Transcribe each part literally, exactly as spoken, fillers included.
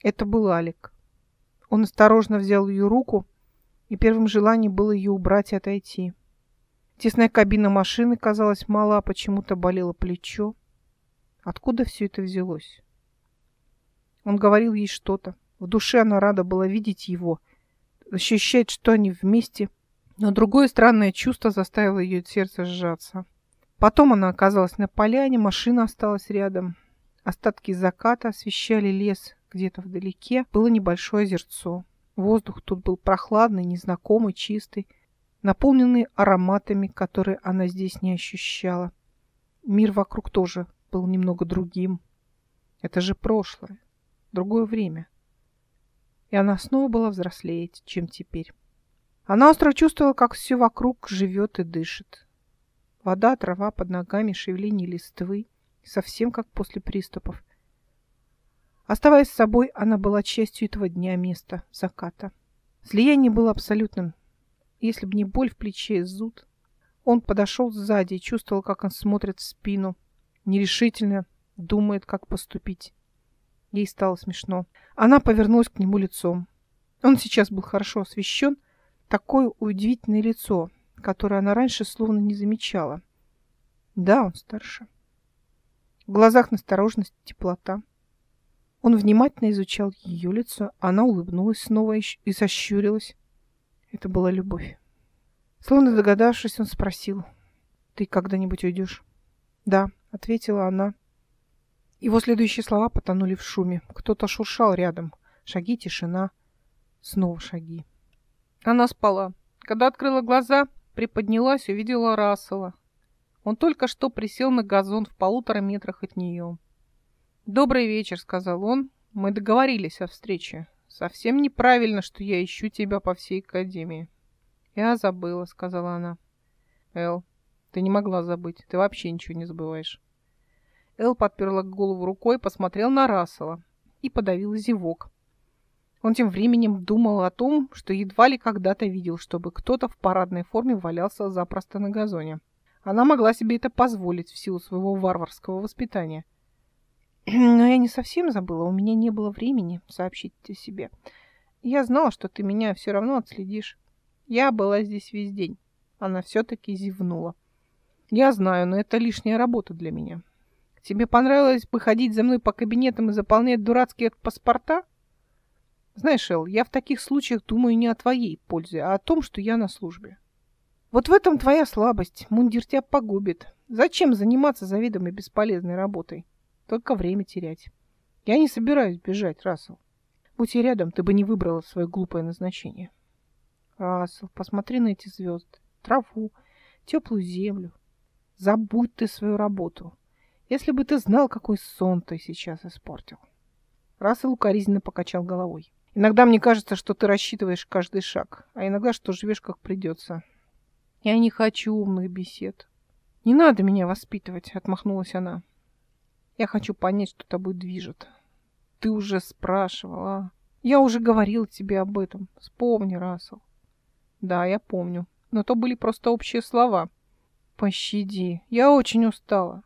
Это был Алик. Он осторожно взял ее руку, и первым желанием было ее убрать и отойти. Тесная кабина машины казалась мала, почему-то болело плечо. Откуда все это взялось? Он говорил ей что-то. В душе она рада была видеть его, ощущать, что они вместе, но другое странное чувство заставило ее сердце сжаться. Потом она оказалась на поляне, машина осталась рядом. Остатки заката освещали лес. Где-то вдалеке было небольшое озерцо. Воздух тут был прохладный, незнакомый, чистый, наполненный ароматами, которые она здесь не ощущала. Мир вокруг тоже был немного другим. Это же прошлое, другое время. И она снова была взрослее, чем теперь. Она остро чувствовала, как все вокруг живет и дышит. Вода, трава под ногами, шевеление листвы, совсем как после приступов. Оставаясь с собой, она была частью этого дня, места, заката. Слияние было абсолютным. Если бы не боль в плече и зуд. Он подошел сзади и чувствовал, как он смотрит в спину. Нерешительно думает, как поступить. Ей стало смешно. Она повернулась к нему лицом. Он сейчас был хорошо освещен. Такое удивительное лицо, которое она раньше словно не замечала. Да, он старше. В глазах настороженность, теплота. Он внимательно изучал ее лицо. Она улыбнулась снова и сощурилась. Это была любовь. Словно догадавшись, он спросил: «Ты когда-нибудь уйдешь?» «Да», — ответила она. Его следующие слова потонули в шуме. Кто-то шуршал рядом. Шаги, тишина. Снова шаги. Она спала. Когда открыла глаза, приподнялась и увидела Рассела. Он только что присел на газон в полутора метрах от нее. «Добрый вечер», — сказал он. «Мы договорились о встрече. Совсем неправильно, что я ищу тебя по всей академии». «Я забыла», — сказала она. «Эл, ты не могла забыть. Ты вообще ничего не забываешь». Эл подперла голову рукой, посмотрел на Рассела и подавил зевок. Он тем временем думал о том, что едва ли когда-то видел, чтобы кто-то в парадной форме валялся запросто на газоне. Она могла себе это позволить в силу своего варварского воспитания. «Но я не совсем забыла, у меня не было времени сообщить о себе. Я знала, что ты меня все равно отследишь. Я была здесь весь день». Она все-таки зевнула. «Я знаю, но это лишняя работа для меня. Тебе понравилось бы ходить за мной по кабинетам и заполнять дурацкие паспорта? Знаешь, Эл, я в таких случаях думаю не о твоей пользе, а о том, что я на службе. Вот в этом твоя слабость. Мундир тебя погубит. Зачем заниматься заведомой бесполезной работой? Только время терять. Я не собираюсь бежать, Рассел. Будь я рядом, ты бы не выбрала свое глупое назначение». «Рассел, посмотри на эти звезды, траву, теплую землю. Забудь ты свою работу. Если бы ты знал, какой сон ты сейчас испортил». Рассел укоризненно покачал головой. «Иногда мне кажется, что ты рассчитываешь каждый шаг, а иногда, что живешь как придется. Я не хочу умных бесед». «Не надо меня воспитывать», — отмахнулась она. «Я хочу понять, что тобой движет. Ты уже спрашивала. Я уже говорил тебе об этом. Вспомни, Рассел». «Да, я помню. Но то были просто общие слова». «Пощади. Я очень устала».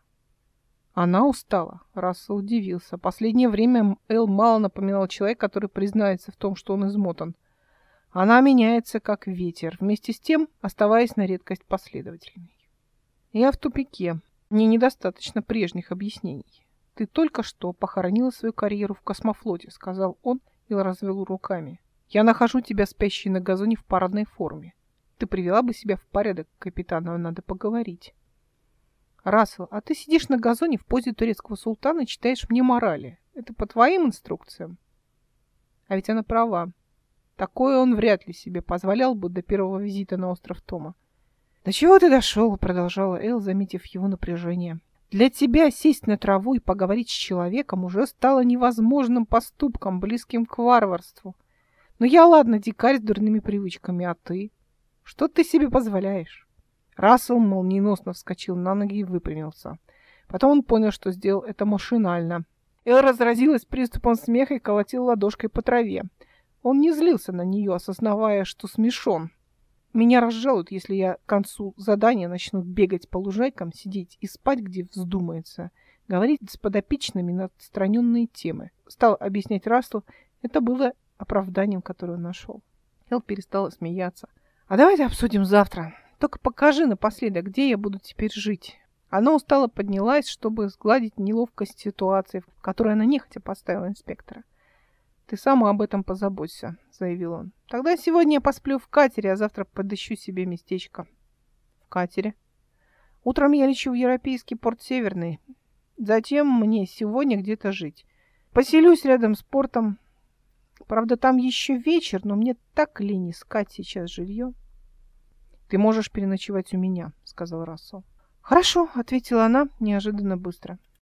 Она устала. Рассел удивился. Последнее время Эл мало напоминал человека, который признается в том, что он измотан. Она меняется, как ветер, вместе с тем оставаясь на редкость последовательной. «Я в тупике. Мне недостаточно прежних объяснений. Ты только что похоронила свою карьеру в космофлоте», — сказал он и развел руками. «Я нахожу тебя спящей на газоне в парадной форме. Ты привела бы себя в порядок, капитан, нам надо поговорить». «Рассел, а ты сидишь на газоне в позе турецкого султана и читаешь мне морали. Это по твоим инструкциям?» А ведь она права. Такое он вряд ли себе позволял бы до первого визита на остров Тома. «До чего ты дошел?» — продолжала Эл, заметив его напряжение. «Для тебя сесть на траву и поговорить с человеком уже стало невозможным поступком, близким к варварству. Но я, ладно, дикарь с дурными привычками, а ты? Что ты себе позволяешь?» Рассел молниеносно вскочил на ноги и выпрямился. Потом он понял, что сделал это машинально. Эл разразилась приступом смеха и колотил ладошкой по траве. Он не злился на нее, осознавая, что смешон. «Меня разжалуют, если я к концу задания начну бегать по лужайкам, сидеть и спать, где вздумается, говорить с подопечными на отстраненные темы», — стал объяснять Рассел, Это было оправданием, которое он нашел. Эл перестала смеяться. «А давайте обсудим завтра. Только покажи напоследок, где я буду теперь жить». Она устало поднялась, чтобы сгладить неловкость ситуации, в которой она нехотя поставила инспектора. «Ты сама об этом позаботься», — заявил он. «Тогда сегодня я посплю в катере, а завтра подыщу себе местечко». «В катере?» «Утром я лечу в европейский порт Северный. Затем мне сегодня где-то жить. Поселюсь рядом с портом. Правда, там еще вечер, но мне так лень искать сейчас жилье». «Ты можешь переночевать у меня», — сказал Рассел. «Хорошо», — ответила она неожиданно быстро.